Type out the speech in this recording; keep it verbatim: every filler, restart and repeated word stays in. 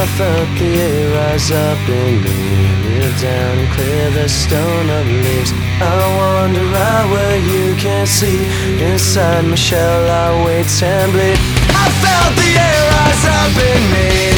I felt the air rise up in me. Kneel down and clear the stone of leaves. I wander out where you can't see. Inside my shell I wait and bleed. I felt the air rise up in me.